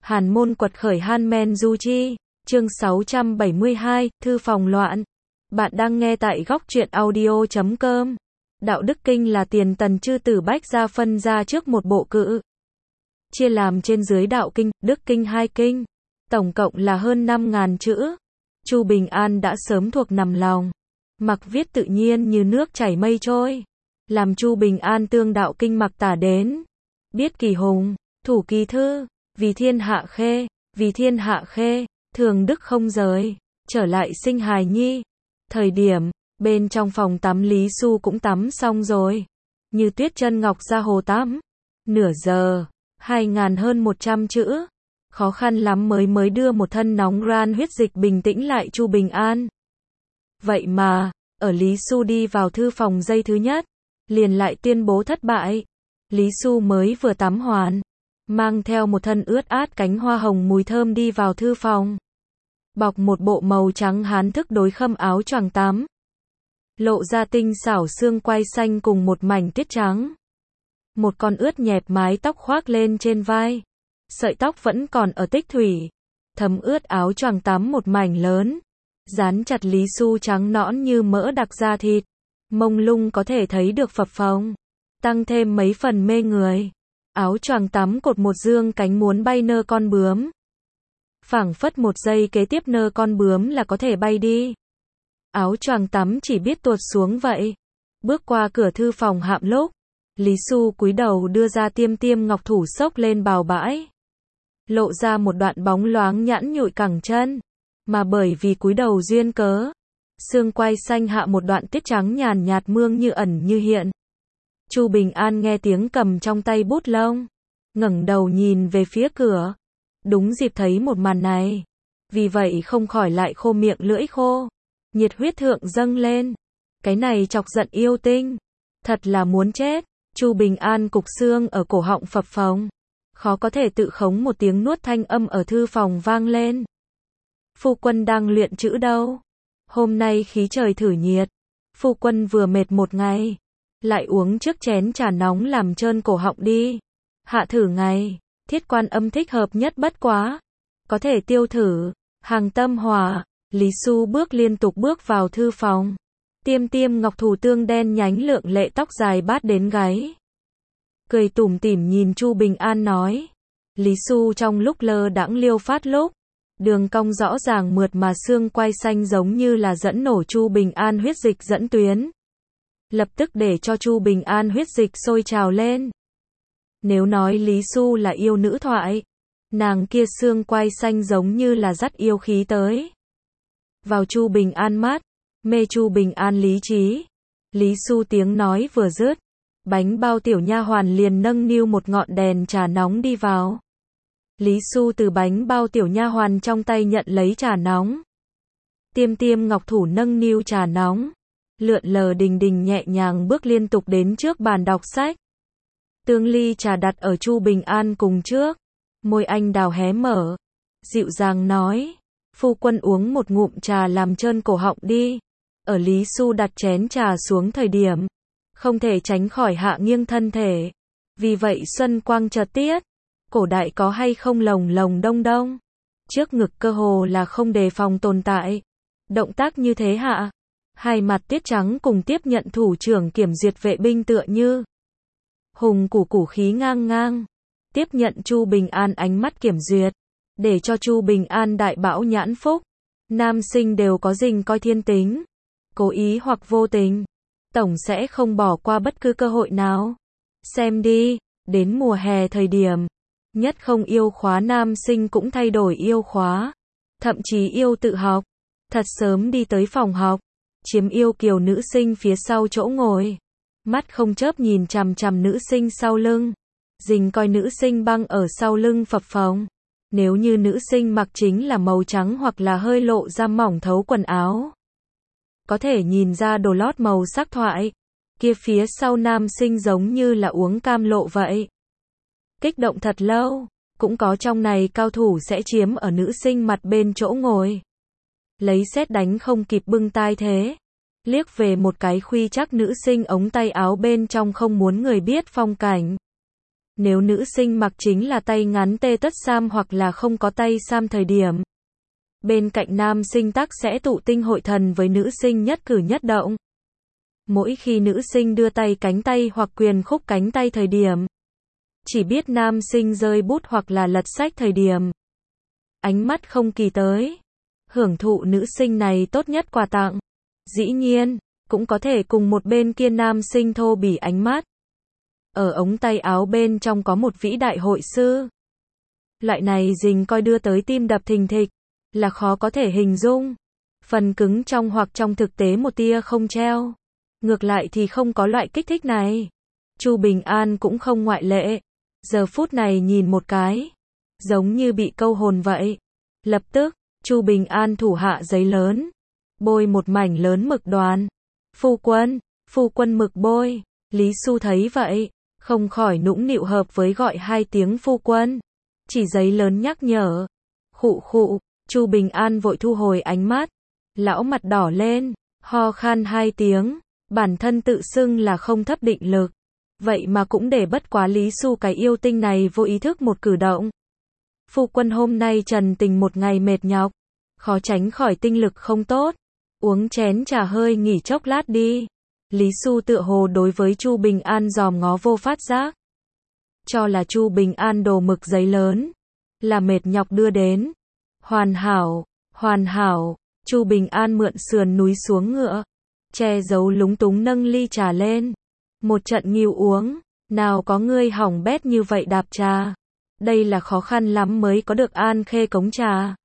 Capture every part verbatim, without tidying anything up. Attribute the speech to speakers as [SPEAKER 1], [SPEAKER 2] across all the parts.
[SPEAKER 1] Hàn môn quật khởi Hanmen Du Chi, chương sáu trăm bảy mươi hai, thư phòng loạn. Bạn đang nghe tại góc truyện audio chấm com. Đạo đức kinh là tiền tần chư tử bách gia phân ra trước một bộ cự. Chia làm trên dưới đạo kinh, đức kinh hai kinh. Tổng cộng là hơn năm ngàn chữ. Chu Bình An đã sớm thuộc nằm lòng. Mặc viết tự nhiên như nước chảy mây trôi. Làm Chu Bình An tương đạo kinh mặc tả đến. Biết kỳ hùng, thủ kỳ thư, vì thiên hạ khê, vì thiên hạ khê, thường đức không rời, trở lại sinh hài nhi. Thời điểm, bên trong phòng tắm Lý Xu cũng tắm xong rồi. Như tuyết chân ngọc ra hồ tắm. Nửa giờ, hai ngàn hơn một trăm chữ. Khó khăn lắm mới mới đưa một thân nóng ran huyết dịch bình tĩnh lại Chu Bình An. Vậy mà, ở Lý Xu đi vào thư phòng giây thứ nhất, liền lại tuyên bố thất bại. Lý Xu mới vừa tắm hoàn, mang theo một thân ướt át cánh hoa hồng mùi thơm đi vào thư phòng. Bọc một bộ màu trắng hán thức đối khâm áo choàng tắm. Lộ ra tinh xảo xương quai xanh cùng một mảnh tuyết trắng. Một con ướt nhẹp mái tóc khoác lên trên vai. Sợi tóc vẫn còn ở tích thủy. Thấm ướt áo choàng tắm một mảnh lớn. Dán chặt Lý Xu trắng nõn như mỡ đặc da thịt. Mông lung có thể thấy được phập phồng. Tăng thêm mấy phần mê người. Áo choàng tắm cột một dương cánh muốn bay nơ con bướm. Phảng phất một giây kế tiếp nơ con bướm là có thể bay đi. Áo choàng tắm chỉ biết tuột xuống vậy. Bước qua cửa thư phòng hạm lúc, Lý Xu cúi đầu đưa ra tiêm tiêm ngọc thủ xốc lên bào bãi. Lộ ra một đoạn bóng loáng nhẵn nhụi cẳng chân. Mà bởi vì cúi đầu duyên cớ, xương quai xanh hạ một đoạn tiết trắng nhàn nhạt mương như ẩn như hiện. Chu Bình An nghe tiếng cầm trong tay bút lông, ngẩng đầu nhìn về phía cửa. Đúng dịp thấy một màn này, vì vậy không khỏi lại khô miệng lưỡi khô. Nhiệt huyết thượng dâng lên. Cái này chọc giận yêu tinh, thật là muốn chết. Chu Bình An cục xương ở cổ họng phập phồng, khó có thể tự khống một tiếng nuốt thanh âm ở thư phòng vang lên. Phu quân đang luyện chữ đâu? Hôm nay khí trời thử nhiệt, phu quân vừa mệt một ngày, lại uống trước chén trà nóng làm trơn cổ họng đi. Hạ thử ngày, thiết quan âm thích hợp nhất bất quá. Có thể tiêu thử, hàng tâm hòa. Lý Xu bước liên tục bước vào thư phòng. Tiêm tiêm ngọc thủ tương đen nhánh lượng lệ tóc dài bát đến gáy. Cười tủm tỉm nhìn Chu Bình An nói. Lý Xu trong lúc lơ đãng liêu phát lúc. Đường cong rõ ràng mượt mà xương quai xanh giống như là dẫn nổ Chu Bình An huyết dịch dẫn tuyến. Lập tức để cho Chu Bình An huyết dịch sôi trào lên. Nếu nói Lý Xu là yêu nữ thoại, nàng kia xương quai xanh giống như là dắt yêu khí tới. Vào Chu Bình An mắt, mê Chu Bình An lý trí. Lý Xu tiếng nói vừa dứt, bánh bao tiểu nha hoàn liền nâng niu một ngọn đèn trà nóng đi vào. Lý Xu từ bánh bao tiểu nha hoàn trong tay nhận lấy trà nóng. Tiêm tiêm ngọc thủ nâng niu trà nóng, lượn lờ đình đình nhẹ nhàng bước liên tục đến trước bàn đọc sách. Tương ly trà đặt ở Chu Bình An cùng trước, môi anh đào hé mở, dịu dàng nói, phu quân uống một ngụm trà làm trơn cổ họng đi. Ở Lý Xu đặt chén trà xuống thời điểm, không thể tránh khỏi hạ nghiêng thân thể. Vì vậy xuân quang chợt tiết, cổ đại có hay không lồng lồng đông đông. Trước ngực cơ hồ là không đề phòng tồn tại. Động tác như thế hạ, hai mặt tiết trắng cùng tiếp nhận thủ trưởng kiểm duyệt vệ binh tựa như hùng củ củ khí ngang ngang. Tiếp nhận Chu Bình An ánh mắt kiểm duyệt, để cho Chu Bình An đại bão nhãn phúc. Nam sinh đều có rình coi thiên tính, cố ý hoặc vô tình, tổng sẽ không bỏ qua bất cứ cơ hội nào. Xem đi, đến mùa hè thời điểm, nhất không yêu khóa nam sinh cũng thay đổi yêu khóa, thậm chí yêu tự học, thật sớm đi tới phòng học, chiếm yêu kiều nữ sinh phía sau chỗ ngồi, mắt không chớp nhìn chằm chằm nữ sinh sau lưng, rình coi nữ sinh băng ở sau lưng phập phồng. Nếu như nữ sinh mặc chính là màu trắng hoặc là hơi lộ ra mỏng thấu quần áo, có thể nhìn ra đồ lót màu sắc thoại, kia phía sau nam sinh giống như là uống cam lộ vậy. Kích động thật lâu, cũng có trong này cao thủ sẽ chiếm ở nữ sinh mặt bên chỗ ngồi. Lấy sét đánh không kịp bưng tai thế. Liếc về một cái khuy chắc nữ sinh ống tay áo bên trong không muốn người biết phong cảnh. Nếu nữ sinh mặc chính là tay ngắn tê tất sam hoặc là không có tay sam thời điểm. Bên cạnh nam sinh tắc sẽ tụ tinh hội thần với nữ sinh nhất cử nhất động. Mỗi khi nữ sinh đưa tay cánh tay hoặc quyền khúc cánh tay thời điểm. Chỉ biết nam sinh rơi bút hoặc là lật sách thời điểm. Ánh mắt không kỳ tới. Hưởng thụ nữ sinh này tốt nhất quà tặng. Dĩ nhiên, cũng có thể cùng một bên kia nam sinh thô bỉ ánh mắt. Ở ống tay áo bên trong có một vĩ đại hội sư. Loại này dình coi đưa tới tim đập thình thịch, là khó có thể hình dung. Phần cứng trong hoặc trong thực tế một tia không treo. Ngược lại thì không có loại kích thích này. Chu Bình An cũng không ngoại lệ. Giờ phút này nhìn một cái, giống như bị câu hồn vậy. Lập tức, Chu Bình An thủ hạ giấy lớn, bôi một mảnh lớn mực đoàn. Phu quân, phu quân mực bôi. Lý Xu thấy vậy, không khỏi nũng nịu hợp với gọi hai tiếng phu quân. Chỉ giấy lớn nhắc nhở. Khụ khụ, Chu Bình An vội thu hồi ánh mắt. Lão mặt đỏ lên, ho khan hai tiếng. Bản thân tự xưng là không thấp định lực. Vậy mà cũng để bất quá Lý Xu cái yêu tinh này vô ý thức một cử động. Phu quân hôm nay trần tình một ngày mệt nhọc. Khó tránh khỏi tinh lực không tốt. Uống chén trà hơi nghỉ chốc lát đi. Lý Xu tựa hồ đối với Chu Bình An dòm ngó vô phát giác. Cho là Chu Bình An đồ mực giấy lớn. Là mệt nhọc đưa đến. Hoàn hảo, hoàn hảo. Chu Bình An mượn sườn núi xuống ngựa. Che giấu lúng túng nâng ly trà lên. Một trận nghiêu uống. Nào có ngươi hỏng bét như vậy đạp trà. Đây là khó khăn lắm mới có được An Khê cống trà.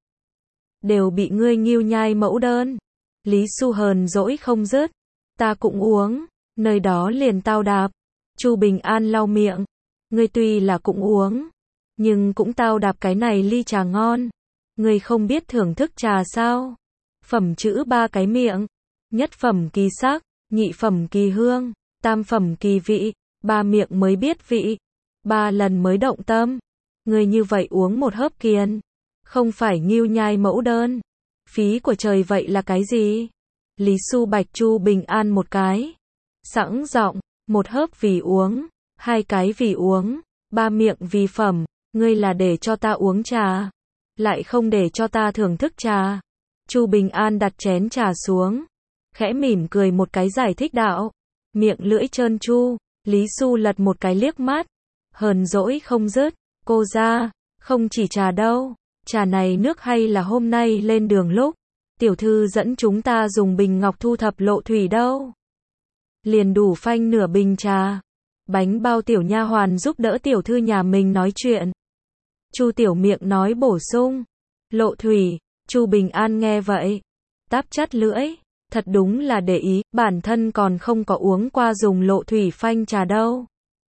[SPEAKER 1] Đều bị ngươi nghiêu nhai mẫu đơn. Lý Xu hờn dỗi không dứt. Ta cũng uống. Nơi đó liền tao đạp. Chu Bình An lau miệng. Ngươi tuy là cũng uống. Nhưng cũng tao đạp cái này ly trà ngon. Ngươi không biết thưởng thức trà sao? Phẩm chữ ba cái miệng. Nhất phẩm kỳ sắc. Nhị phẩm kỳ hương. Tam phẩm kỳ vị. Ba miệng mới biết vị. Ba lần mới động tâm. Ngươi như vậy uống một hớp kiền. Không phải nghiêu nhai mẫu đơn. Phí của trời vậy là cái gì? Lý Xu bạch Chu Bình An một cái. Sẵn giọng, một hớp vì uống, hai cái vì uống, ba miệng vì phẩm. Ngươi là để cho ta uống trà, lại không để cho ta thưởng thức trà. Chu Bình An đặt chén trà xuống, khẽ mỉm cười một cái giải thích đạo. Miệng lưỡi trơn tru. Lý Xu lật một cái liếc mắt, hờn dỗi không dứt. Cô ra, không chỉ trà đâu. Trà này nước hay là hôm nay lên đường lúc tiểu thư dẫn chúng ta dùng bình ngọc thu thập lộ thủy đâu. Liền đủ phanh nửa bình trà. Bánh bao tiểu nha hoàn giúp đỡ tiểu thư nhà mình nói chuyện. Chu Tiểu miệng nói bổ sung. Lộ thủy. Chu Bình An nghe vậy, táp chắt lưỡi. Thật đúng là để ý, bản thân còn không có uống qua dùng lộ thủy phanh trà đâu.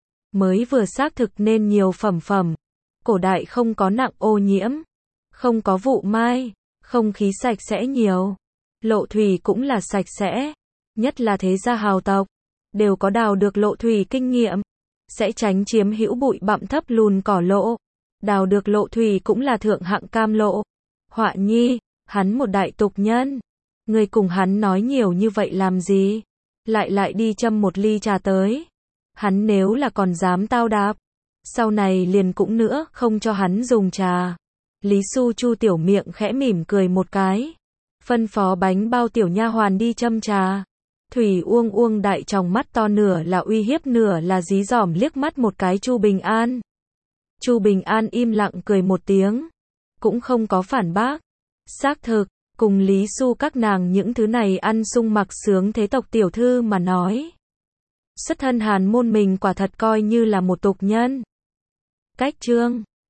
[SPEAKER 1] Mới vừa xác thực nên nhiều phẩm phẩm. Cổ đại không có nặng ô nhiễm. Không có vụ mai. Không khí sạch sẽ nhiều. Lộ thủy cũng là sạch sẽ. Nhất là thế gia hào tộc. Đều có đào được lộ thủy kinh nghiệm. Sẽ tránh chiếm hữu bụi bặm thấp lùn cỏ lộ. Đào được lộ thủy cũng là thượng hạng cam lộ. Họa nhi, hắn một đại tục nhân. Người cùng hắn nói nhiều như vậy làm gì? Lại lại đi châm một ly trà tới. Hắn nếu là còn dám tao đạp. Sau này liền cũng nữa không cho hắn dùng trà. Lý Xu Chu Tiểu miệng khẽ mỉm cười một cái. Phân phó bánh bao tiểu nha hoàn đi châm trà. Thủy Uông Uông đại tròng mắt to nửa là uy hiếp nửa là dí dỏm liếc mắt một cái Chu Bình An. Chu Bình An im lặng cười một tiếng. Cũng không có phản bác. Xác thực, cùng Lý Xu các nàng những thứ này ăn sung mặc sướng thế tộc tiểu thư mà nói. Xuất thân hàn môn mình quả thật coi như là một tục nhân. Cách chương